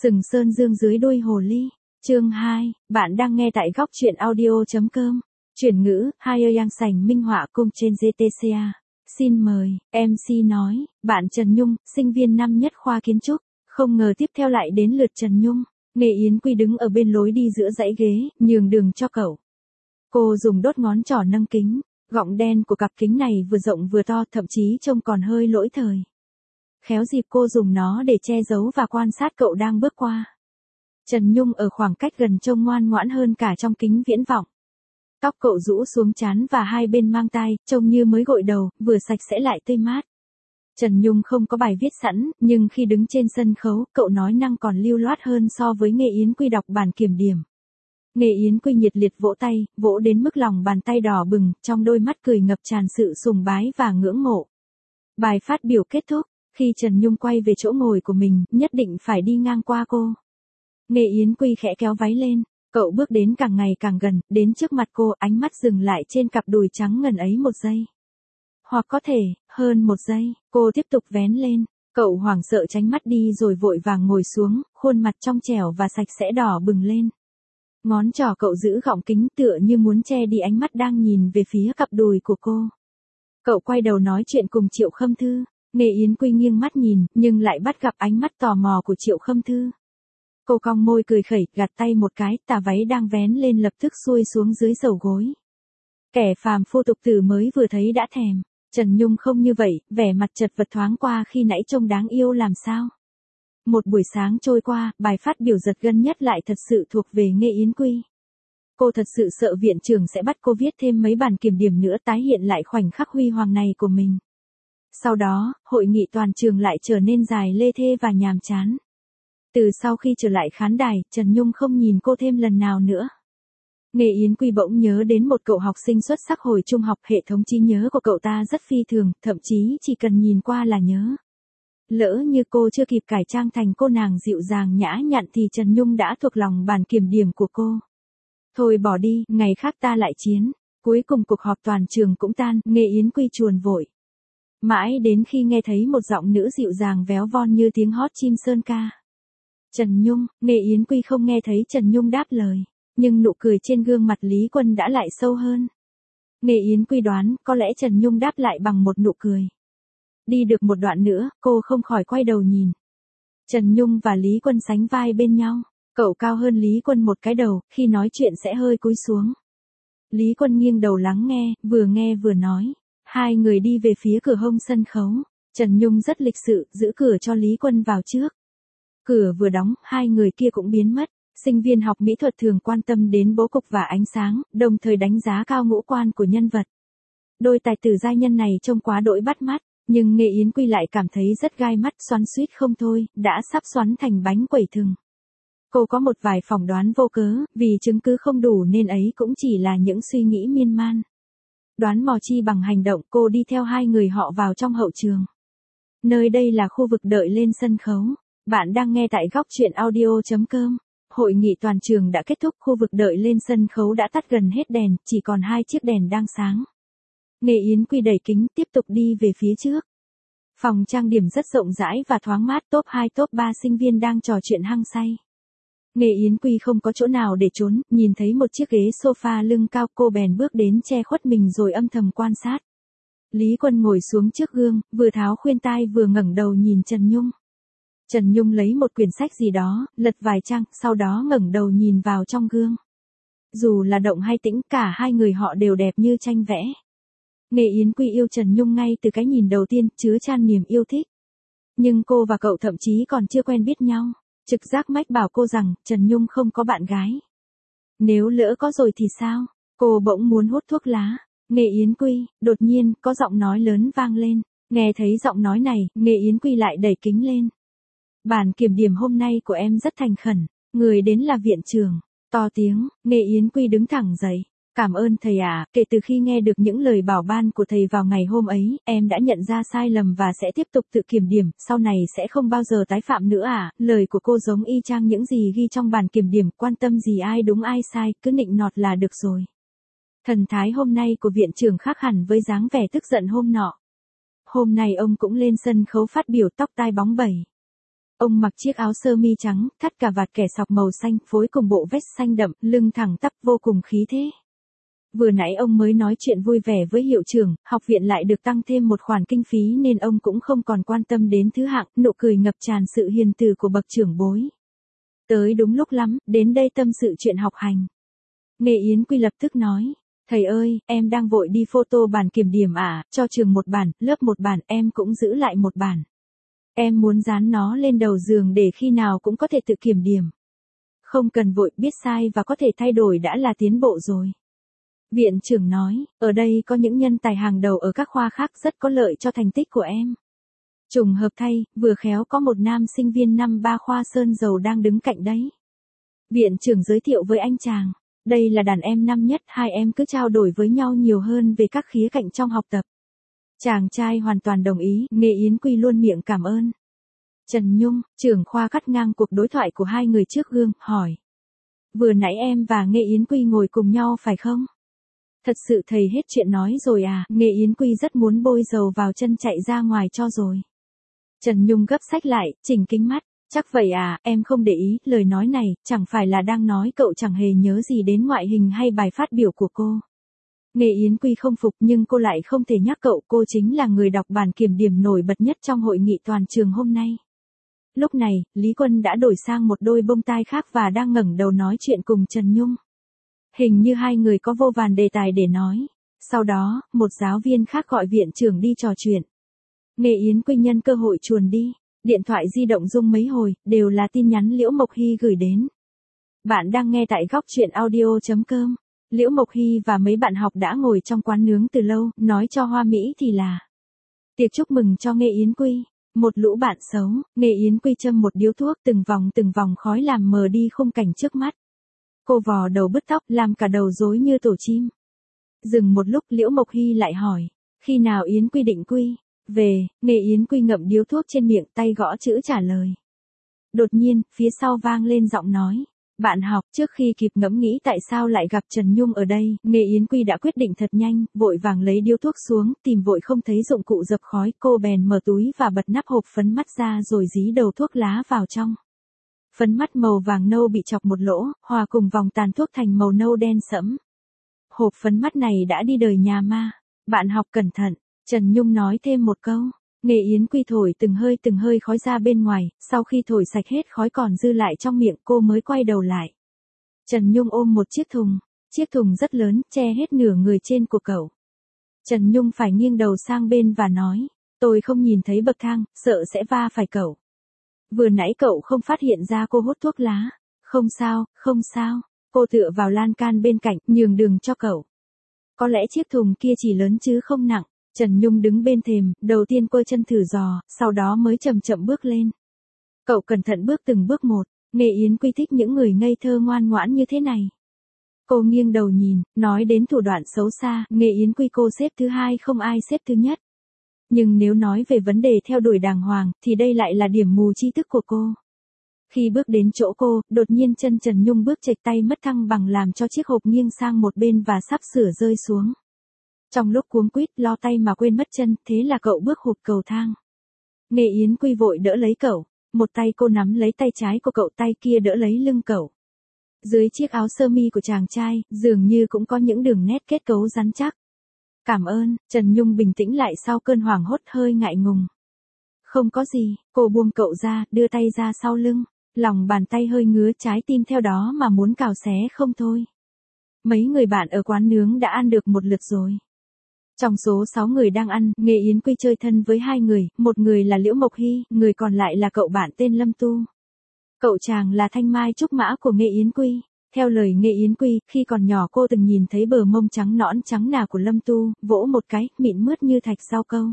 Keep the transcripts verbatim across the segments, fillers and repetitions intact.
Sừng Sơn Dương dưới đuôi hồ ly. Chương hai, bạn đang nghe tại góc truyện audio.com. Chuyển ngữ, Higher Yang Sành minh họa cung trên giê tê xê a. Xin mời, em xê nói, bạn Trần Nhung, sinh viên năm nhất khoa kiến trúc. Không ngờ tiếp theo lại đến lượt Trần Nhung. Nghệ Yến Quy đứng ở bên lối đi giữa dãy ghế, nhường đường cho cậu. Cô dùng đốt ngón trỏ nâng kính. Gọng đen của cặp kính này vừa rộng vừa to, thậm chí trông còn hơi lỗi thời. Khéo dịp cô dùng nó để che giấu và quan sát cậu đang bước qua. Trần Nhung ở khoảng cách gần trông ngoan ngoãn hơn cả trong kính viễn vọng. Tóc cậu rũ xuống trán và hai bên mang tai, trông như mới gội đầu, vừa sạch sẽ lại tươi mát. Trần Nhung không có bài viết sẵn, nhưng khi đứng trên sân khấu, cậu nói năng còn lưu loát hơn so với Nghệ Yến Quy đọc bản kiểm điểm. Nghệ Yến Quy nhiệt liệt vỗ tay, vỗ đến mức lòng bàn tay đỏ bừng, trong đôi mắt cười ngập tràn sự sùng bái và ngưỡng mộ. Bài phát biểu kết thúc, khi Trần Nhung quay về chỗ ngồi của mình, nhất định phải đi ngang qua cô. Nghệ Yến Quy khẽ kéo váy lên, cậu bước đến càng ngày càng gần, đến trước mặt cô, ánh mắt dừng lại trên cặp đùi trắng ngần ấy một giây. Hoặc có thể, hơn một giây, cô tiếp tục vén lên, cậu hoảng sợ tránh mắt đi rồi vội vàng ngồi xuống, khuôn mặt trong trẻo và sạch sẽ đỏ bừng lên. Ngón trỏ cậu giữ gọng kính tựa như muốn che đi ánh mắt đang nhìn về phía cặp đùi của cô. Cậu quay đầu nói chuyện cùng Triệu Khâm Thư. Nghệ Yến Quy nghiêng mắt nhìn, nhưng lại bắt gặp ánh mắt tò mò của Triệu Khâm Thư. Cô cong môi cười khẩy, gạt tay một cái, tà váy đang vén lên lập tức xuôi xuống dưới đầu gối. Kẻ phàm phu tục tử mới vừa thấy đã thèm. Trần Nhung không như vậy, vẻ mặt chật vật thoáng qua khi nãy trông đáng yêu làm sao. Một buổi sáng trôi qua, bài phát biểu giật gân nhất lại thật sự thuộc về Nghệ Yến Quy. Cô thật sự sợ viện trưởng sẽ bắt cô viết thêm mấy bản kiểm điểm nữa tái hiện lại khoảnh khắc huy hoàng này của mình. Sau đó, hội nghị toàn trường lại trở nên dài lê thê và nhàm chán. Từ sau khi trở lại khán đài, Trần Nhung không nhìn cô thêm lần nào nữa. Nghệ Yến Quy bỗng nhớ đến một cậu học sinh xuất sắc hồi trung học, hệ thống trí nhớ của cậu ta rất phi thường, thậm chí chỉ cần nhìn qua là nhớ. Lỡ như cô chưa kịp cải trang thành cô nàng dịu dàng nhã nhặn thì Trần Nhung đã thuộc lòng bản kiểm điểm của cô. Thôi bỏ đi, ngày khác ta lại chiến. Cuối cùng cuộc họp toàn trường cũng tan, Nghệ Yến Quy chuồn vội. Mãi đến khi nghe thấy một giọng nữ dịu dàng véo von như tiếng hót chim sơn ca. Trần Nhung, Nghệ Yến Quy không nghe thấy Trần Nhung đáp lời, nhưng nụ cười trên gương mặt Lý Quân đã lại sâu hơn. Nghệ Yến Quy đoán, có lẽ Trần Nhung đáp lại bằng một nụ cười. Đi được một đoạn nữa, cô không khỏi quay đầu nhìn. Trần Nhung và Lý Quân sánh vai bên nhau, cậu cao hơn Lý Quân một cái đầu, khi nói chuyện sẽ hơi cúi xuống. Lý Quân nghiêng đầu lắng nghe, vừa nghe vừa nói. Hai người đi về phía cửa hông sân khấu. Trần Nhung rất lịch sự, giữ cửa cho Lý Quân vào trước. Cửa vừa đóng, hai người kia cũng biến mất. Sinh viên học mỹ thuật thường quan tâm đến bố cục và ánh sáng, đồng thời đánh giá cao ngũ quan của nhân vật. Đôi tài tử giai nhân này trông quá đỗi bắt mắt, nhưng Nghệ Yến Quy lại cảm thấy rất gai mắt, xoắn xuýt không thôi, đã sắp xoắn thành bánh quẩy thừng. Cô có một vài phỏng đoán vô cớ, vì chứng cứ không đủ nên ấy cũng chỉ là những suy nghĩ miên man. Đoán mò chi bằng hành động, cô đi theo hai người họ vào trong hậu trường. Nơi đây là khu vực đợi lên sân khấu. Bạn đang nghe tại góc truyện audio.com. Hội nghị toàn trường đã kết thúc, khu vực đợi lên sân khấu đã tắt gần hết đèn, chỉ còn hai chiếc đèn đang sáng. Nghệ Yến Quy đẩy kính, tiếp tục đi về phía trước. Phòng trang điểm rất rộng rãi và thoáng mát, top hai top ba sinh viên đang trò chuyện hăng say. Nghệ Yến Quy không có chỗ nào để trốn, nhìn thấy một chiếc ghế sofa lưng cao, cô bèn bước đến che khuất mình rồi âm thầm quan sát. Lý Quân ngồi xuống trước gương, vừa tháo khuyên tai vừa ngẩng đầu nhìn Trần Nhung. Trần Nhung lấy một quyển sách gì đó, lật vài trang, sau đó ngẩng đầu nhìn vào trong gương. Dù là động hay tĩnh, cả hai người họ đều đẹp như tranh vẽ. Nghệ Yến Quy yêu Trần Nhung ngay từ cái nhìn đầu tiên, chứa chan niềm yêu thích. Nhưng cô và cậu thậm chí còn chưa quen biết nhau. Trực giác mách bảo cô rằng, Trần Nhung không có bạn gái. Nếu lỡ có rồi thì sao? Cô bỗng muốn hút thuốc lá. Nghệ Yến Quy, đột nhiên, có giọng nói lớn vang lên. Nghe thấy giọng nói này, Nghệ Yến Quy lại đẩy kính lên. Bản kiểm điểm hôm nay của em rất thành khẩn. Người đến là viện trưởng. To tiếng, Nghệ Yến Quy đứng thẳng dậy. Cảm ơn thầy ạ, à, kể từ khi nghe được những lời bảo ban của thầy vào ngày hôm ấy, em đã nhận ra sai lầm và sẽ tiếp tục tự kiểm điểm, sau này sẽ không bao giờ tái phạm nữa à, lời của cô giống y chang những gì ghi trong bản kiểm điểm, quan tâm gì ai đúng ai sai, cứ nịnh nọt là được rồi. Thần thái hôm nay của viện trưởng khác hẳn với dáng vẻ tức giận hôm nọ. Hôm nay ông cũng lên sân khấu phát biểu, tóc tai bóng bẩy. Ông mặc chiếc áo sơ mi trắng, thắt cà vạt kẻ sọc màu xanh, phối cùng bộ vest xanh đậm, lưng thẳng tắp vô cùng khí thế. Vừa nãy ông mới nói chuyện vui vẻ với hiệu trưởng, học viện lại được tăng thêm một khoản kinh phí nên ông cũng không còn quan tâm đến thứ hạng, nụ cười ngập tràn sự hiền từ của bậc trưởng bối. Tới đúng lúc lắm, đến đây tâm sự chuyện học hành. Nghe Yến Quy lập tức nói, thầy ơi, em đang vội đi photo bản kiểm điểm à, cho trường một bản, lớp một bản, em cũng giữ lại một bản. Em muốn dán nó lên đầu giường để khi nào cũng có thể tự kiểm điểm. Không cần vội, biết sai và có thể thay đổi đã là tiến bộ rồi. Viện trưởng nói, ở đây có những nhân tài hàng đầu ở các khoa khác rất có lợi cho thành tích của em. Trùng hợp thay, vừa khéo có một nam sinh viên năm ba khoa Sơn Dầu đang đứng cạnh đấy. Viện trưởng giới thiệu với anh chàng, đây là đàn em năm nhất, hai em cứ trao đổi với nhau nhiều hơn về các khía cạnh trong học tập. Chàng trai hoàn toàn đồng ý, Nghe Yến Quy luôn miệng cảm ơn. Trần Nhung, trưởng khoa cắt ngang cuộc đối thoại của hai người trước gương, hỏi. Vừa nãy em và Nghe Yến Quy ngồi cùng nhau phải không? Thật sự thầy hết chuyện nói rồi à, Nghe Yến Quy rất muốn bôi dầu vào chân chạy ra ngoài cho rồi. Trần Nhung gấp sách lại, chỉnh kính mắt, chắc vậy à, em không để ý, lời nói này, chẳng phải là đang nói cậu chẳng hề nhớ gì đến ngoại hình hay bài phát biểu của cô. Nghe Yến Quy không phục nhưng cô lại không thể nhắc cậu, cô chính là người đọc bản kiểm điểm nổi bật nhất trong hội nghị toàn trường hôm nay. Lúc này, Lý Quân đã đổi sang một đôi bông tai khác và đang ngẩng đầu nói chuyện cùng Trần Nhung. Hình như hai người có vô vàn đề tài để nói. Sau đó, một giáo viên khác gọi viện trưởng đi trò chuyện. Nghe Yến Quy nhân cơ hội chuồn đi. Điện thoại di động rung mấy hồi, đều là tin nhắn Liễu Mộc Hy gửi đến. Bạn đang nghe tại góc truyện audio chấm com. Liễu Mộc Hy và mấy bạn học đã ngồi trong quán nướng từ lâu, nói cho hoa mỹ thì là tiệc chúc mừng cho Nghe Yến Quy. Một lũ bạn xấu, Nghe Yến Quy châm một điếu thuốc, từng vòng từng vòng khói làm mờ đi khung cảnh trước mắt. Cô vò đầu bứt tóc, làm cả đầu rối như tổ chim. Dừng một lúc, Liễu Mộc Hy lại hỏi, khi nào Yến Quy định quy về? Nghe Yến Quy ngậm điếu thuốc trên miệng, tay gõ chữ trả lời. Đột nhiên, phía sau vang lên giọng nói. Bạn học, trước khi kịp ngẫm nghĩ tại sao lại gặp Trần Nhung ở đây, Nghe Yến Quy đã quyết định thật nhanh, vội vàng lấy điếu thuốc xuống, tìm vội không thấy dụng cụ dập khói, cô bèn mở túi và bật nắp hộp phấn mắt ra rồi dí đầu thuốc lá vào trong. Phấn mắt màu vàng nâu bị chọc một lỗ, hòa cùng vòng tàn thuốc thành màu nâu đen sẫm. Hộp phấn mắt này đã đi đời nhà ma. Bạn học cẩn thận, Trần Nhung nói thêm một câu. Nghe Yến Quy thổi từng hơi từng hơi khói ra bên ngoài, sau khi thổi sạch hết khói còn dư lại trong miệng cô mới quay đầu lại. Trần Nhung ôm một chiếc thùng, chiếc thùng rất lớn, che hết nửa người trên của cậu. Trần Nhung phải nghiêng đầu sang bên và nói, tôi không nhìn thấy bậc thang, sợ sẽ va phải cậu. Vừa nãy cậu không phát hiện ra cô hút thuốc lá. Không sao, không sao, cô tựa vào lan can bên cạnh, nhường đường cho cậu. Có lẽ chiếc thùng kia chỉ lớn chứ không nặng. Trần Nhung đứng bên thềm, đầu tiên quơ chân thử dò, sau đó mới chậm chậm bước lên. Cậu cẩn thận bước từng bước một, Nghe Yến Quy thích những người ngây thơ ngoan ngoãn như thế này. Cô nghiêng đầu nhìn, nói đến thủ đoạn xấu xa, Nghe Yến Quy cô xếp thứ hai không ai xếp thứ nhất. Nhưng nếu nói về vấn đề theo đuổi đàng hoàng, thì đây lại là điểm mù tri thức của cô. Khi bước đến chỗ cô, đột nhiên chân Trần Nhung bước chệch tay mất thăng bằng làm cho chiếc hộp nghiêng sang một bên và sắp sửa rơi xuống. Trong lúc cuống quýt lo tay mà quên mất chân, thế là cậu bước hụt cầu thang. Nghe Yến Quy vội đỡ lấy cậu, một tay cô nắm lấy tay trái của cậu, tay kia đỡ lấy lưng cậu. Dưới chiếc áo sơ mi của chàng trai, dường như cũng có những đường nét kết cấu rắn chắc. Cảm ơn, Trần Nhung bình tĩnh lại sau cơn hoảng hốt hơi ngại ngùng. Không có gì, cô buông cậu ra, đưa tay ra sau lưng, lòng bàn tay hơi ngứa, trái tim theo đó mà muốn cào xé không thôi. Mấy người bạn ở quán nướng đã ăn được một lượt rồi. Trong số sáu người đang ăn, Nghe Yến Quy chơi thân với hai người, một người là Liễu Mộc Hy, người còn lại là cậu bạn tên Lâm Tu. Cậu chàng là thanh mai trúc mã của Nghe Yến Quy. Theo lời Nghe Yến Quy, khi còn nhỏ cô từng nhìn thấy bờ mông trắng nõn trắng nà của Lâm Tu, vỗ một cái, mịn mướt như thạch rau câu.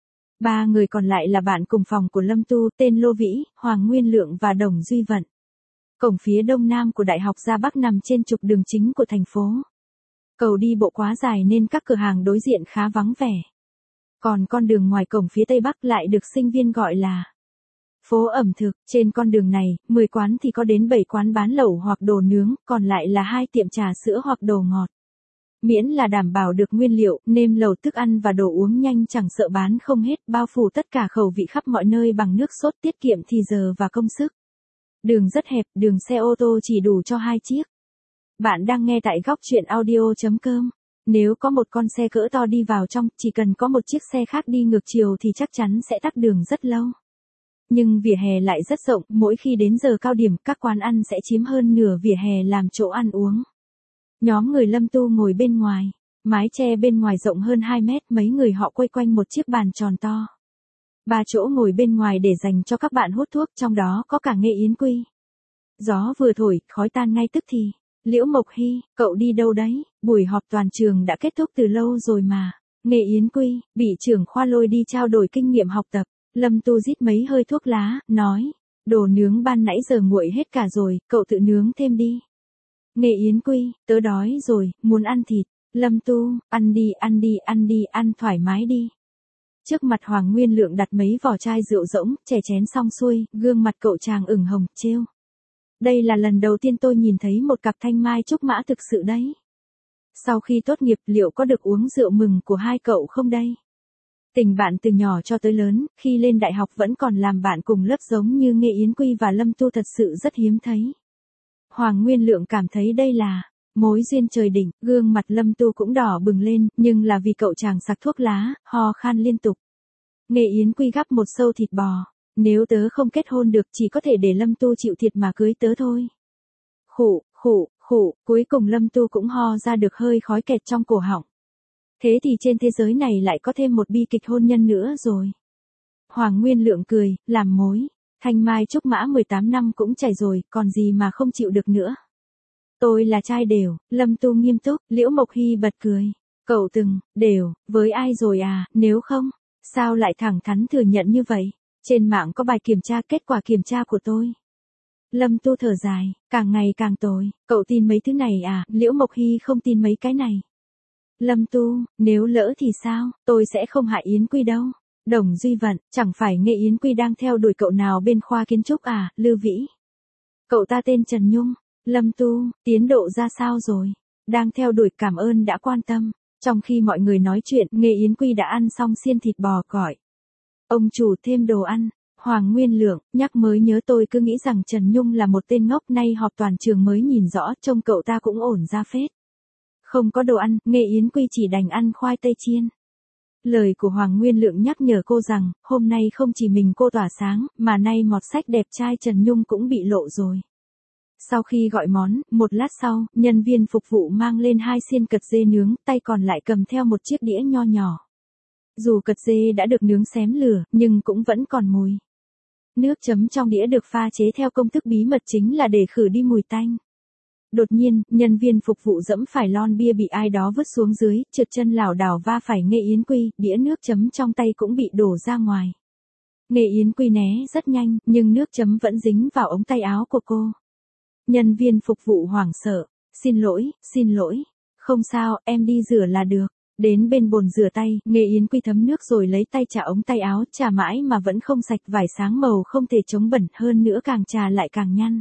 Ba người còn lại là bạn cùng phòng của Lâm Tu, tên Lô Vĩ, Hoàng Nguyên Lượng và Đồng Duy Vận. Cổng phía đông nam của Đại học Gia Bắc nằm trên trục đường chính của thành phố. Cầu đi bộ quá dài nên các cửa hàng đối diện khá vắng vẻ. Còn con đường ngoài cổng phía tây bắc lại được sinh viên gọi là phố ẩm thực. Trên con đường này, mười quán thì có đến bảy quán bán lẩu hoặc đồ nướng, còn lại là hai tiệm trà sữa hoặc đồ ngọt. Miễn là đảm bảo được nguyên liệu, nêm lẩu thức ăn và đồ uống nhanh chẳng sợ bán không hết, bao phủ tất cả khẩu vị khắp mọi nơi bằng nước sốt, tiết kiệm thì giờ và công sức. Đường rất hẹp, đường xe ô tô chỉ đủ cho hai chiếc. Bạn đang nghe tại góc chuyện audio chấm com. Nếu có một con xe cỡ to đi vào trong, chỉ cần có một chiếc xe khác đi ngược chiều thì chắc chắn sẽ tắc đường rất lâu. Nhưng vỉa hè lại rất rộng, mỗi khi đến giờ cao điểm, các quán ăn sẽ chiếm hơn nửa vỉa hè làm chỗ ăn uống. Nhóm người Lâm Tu ngồi bên ngoài, mái che bên ngoài rộng hơn hai mét, mấy người họ quây quanh một chiếc bàn tròn to. Ba chỗ ngồi bên ngoài để dành cho các bạn hút thuốc, trong đó có cả Nghệ Yến Quy. Gió vừa thổi, khói tan ngay tức thì. Liễu Mộc Hy, cậu đi đâu đấy? Buổi họp toàn trường đã kết thúc từ lâu rồi mà. Nghệ Yến Quy, bị trưởng khoa lôi đi trao đổi kinh nghiệm học tập. Lâm Tu rít mấy hơi thuốc lá, nói, đồ nướng ban nãy giờ nguội hết cả rồi, cậu tự nướng thêm đi. Nghệ Yến Quy, tớ đói rồi, muốn ăn thịt. Lâm Tu, ăn đi, ăn đi, ăn đi, ăn thoải mái đi. Trước mặt Hoàng Nguyên Lượng đặt mấy vỏ chai rượu rỗng, chè chén xong xuôi, gương mặt cậu chàng ửng hồng, trêu. Đây là lần đầu tiên tôi nhìn thấy một cặp thanh mai trúc mã thực sự đấy. Sau khi tốt nghiệp liệu có được uống rượu mừng của hai cậu không đây? Tình bạn từ nhỏ cho tới lớn, khi lên đại học vẫn còn làm bạn cùng lớp giống như Nghệ Yến Quy và Lâm Tu thật sự rất hiếm thấy. Hoàng Nguyên Lượng cảm thấy đây là mối duyên trời đỉnh, gương mặt Lâm Tu cũng đỏ bừng lên, nhưng là vì cậu chàng sặc thuốc lá, ho khan liên tục. Nghệ Yến Quy gắp một sâu thịt bò, nếu tớ không kết hôn được chỉ có thể để Lâm Tu chịu thiệt mà cưới tớ thôi. Khụ, khụ, khụ, cuối cùng Lâm Tu cũng ho ra được hơi khói kẹt trong cổ họng. Thế thì trên thế giới này lại có thêm một bi kịch hôn nhân nữa rồi. Hoàng Nguyên Lượng cười, làm mối. Thanh mai trúc mã mười tám năm cũng chảy rồi, còn gì mà không chịu được nữa. Tôi là trai đều, Lâm Tu nghiêm túc, Liễu Mộc Hy bật cười. Cậu từng, đều, với ai rồi à, nếu không, sao lại thẳng thắn thừa nhận như vậy? Trên mạng có bài kiểm tra kết quả kiểm tra của tôi. Lâm Tu thở dài, càng ngày càng tồi, cậu tin mấy thứ này à, Liễu Mộc Hy không tin mấy cái này. Lâm Tu, nếu lỡ thì sao, tôi sẽ không hại Yến Quy đâu. Đồng Duy Vận, chẳng phải Nghệ Yến Quy đang theo đuổi cậu nào bên khoa kiến trúc à, Lư Vĩ. Cậu ta tên Trần Nhung. Lâm Tu, tiến độ ra sao rồi? Đang theo đuổi, cảm ơn đã quan tâm. Trong khi mọi người nói chuyện, Nghệ Yến Quy đã ăn xong xiên thịt bò gọi. Ông chủ thêm đồ ăn. Hoàng Nguyên Lượng, nhắc mới nhớ tôi cứ nghĩ rằng Trần Nhung là một tên ngốc, nay họp toàn trường mới nhìn rõ, trông cậu ta cũng ổn ra phết. Không có đồ ăn, Nghệ Yến Quy chỉ đành ăn khoai tây chiên. Lời của Hoàng Nguyên Lượng nhắc nhở cô rằng, hôm nay không chỉ mình cô tỏa sáng, mà nay mọt sách đẹp trai Trần Nhung cũng bị lộ rồi. Sau khi gọi món, một lát sau, nhân viên phục vụ mang lên hai xiên cật dê nướng, tay còn lại cầm theo một chiếc đĩa nho nhỏ. Dù cật dê đã được nướng xém lửa, nhưng cũng vẫn còn mùi. Nước chấm trong đĩa được pha chế theo công thức bí mật, chính là để khử đi mùi tanh. Đột nhiên, nhân viên phục vụ dẫm phải lon bia bị ai đó vứt xuống dưới, trượt chân lảo đảo va phải Nghệ Yến Quy, đĩa nước chấm trong tay cũng bị đổ ra ngoài. Nghệ Yến Quy né rất nhanh, nhưng nước chấm vẫn dính vào ống tay áo của cô. Nhân viên phục vụ hoảng sợ, xin lỗi, xin lỗi, không sao, em đi rửa là được. Đến bên bồn rửa tay, Nghệ Yến Quy thấm nước rồi lấy tay chà ống tay áo, chà mãi mà vẫn không sạch, vải sáng màu không thể chống bẩn, hơn nữa càng chà lại càng nhăn.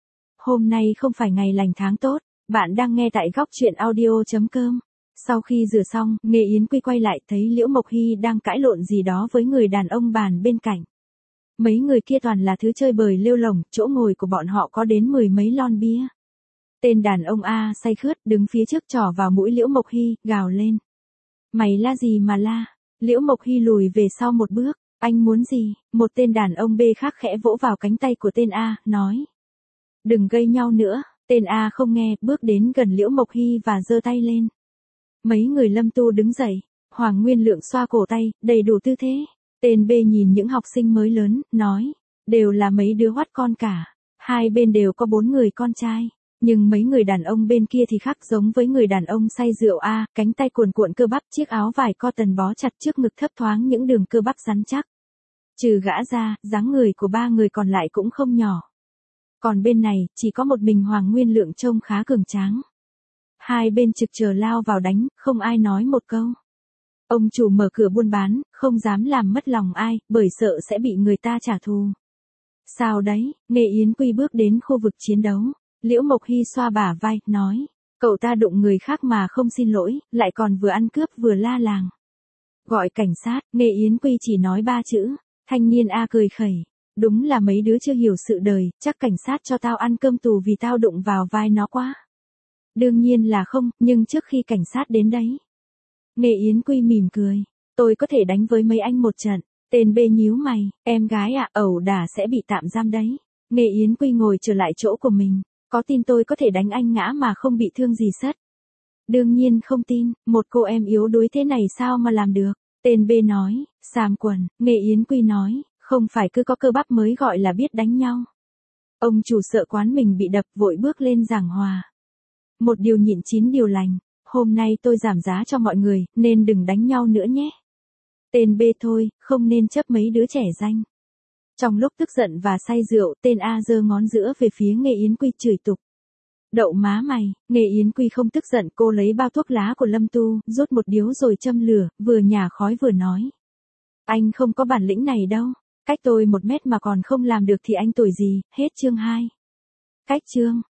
Hôm nay không phải ngày lành tháng tốt, bạn đang nghe tại góc chuyện audio chấm com. Sau khi rửa xong, Nghệ Yến Quy quay lại thấy Liễu Mộc Hy đang cãi lộn gì đó với người đàn ông bàn bên cạnh. Mấy người kia toàn là thứ chơi bời lêu lổng, chỗ ngồi của bọn họ có đến mười mấy lon bia. Tên đàn ông A say khướt đứng phía trước trỏ vào mũi Liễu Mộc Hy, gào lên. Mày la gì mà la? Liễu Mộc Hy lùi về sau một bước, anh muốn gì? Một tên đàn ông B khác khẽ vỗ vào cánh tay của tên A, nói. Đừng gây nhau nữa, tên A không nghe, bước đến gần Liễu Mộc Hy và giơ tay lên. Mấy người Lâm Tu đứng dậy, Hoàng Nguyên Lượng xoa cổ tay, đầy đủ tư thế. Tên B nhìn những học sinh mới lớn, nói, đều là mấy đứa hoắt con cả, hai bên đều có bốn người con trai. Nhưng mấy người đàn ông bên kia thì khác, giống với người đàn ông say rượu A, cánh tay cuồn cuộn cơ bắp, chiếc áo vải cotton bó chặt trước ngực, thấp thoáng những đường cơ bắp rắn chắc. Trừ gã ra, dáng người của ba người còn lại cũng không nhỏ. Còn bên này, chỉ có một mình Hoàng Nguyên Lượng trông khá cường tráng. Hai bên trực chờ lao vào đánh, không ai nói một câu. Ông chủ mở cửa buôn bán, không dám làm mất lòng ai, bởi sợ sẽ bị người ta trả thù. Sao đấy, Nghệ Yến Quy bước đến khu vực chiến đấu. Liễu Mộc Hy xoa bả vai, nói. Cậu ta đụng người khác mà không xin lỗi, lại còn vừa ăn cướp vừa la làng. Gọi cảnh sát, Nghê Yến Quy chỉ nói ba chữ. Thanh niên A cười khẩy. Đúng là mấy đứa chưa hiểu sự đời, chắc cảnh sát cho tao ăn cơm tù vì tao đụng vào vai nó quá. Đương nhiên là không, nhưng trước khi cảnh sát đến đấy. Nghê Yến Quy mỉm cười. Tôi có thể đánh với mấy anh một trận. Tên B nhíu mày, em gái ạ, à, ẩu đả sẽ bị tạm giam đấy. Nghê Yến Quy ngồi trở lại chỗ của mình. Có tin tôi có thể đánh anh ngã mà không bị thương gì sất? Đương nhiên không tin, một cô em yếu đuối thế này sao mà làm được? Tên B nói, xàm quần. Nghê Yến Quy nói, không phải cứ có cơ bắp mới gọi là biết đánh nhau. Ông chủ sợ quán mình bị đập vội bước lên giảng hòa. Một điều nhịn chín điều lành, hôm nay tôi giảm giá cho mọi người, nên đừng đánh nhau nữa nhé. Tên B thôi, không nên chấp mấy đứa trẻ danh. Trong lúc tức giận và say rượu, tên A giơ ngón giữa về phía Nghê Yến Quy chửi tục. Đậu má mày, Nghê Yến Quy không tức giận, cô lấy bao thuốc lá của Lâm Tu, rút một điếu rồi châm lửa, vừa nhả khói vừa nói. Anh không có bản lĩnh này đâu, cách tôi một mét mà còn không làm được thì anh tuổi gì, hết chương hai. Cách chương.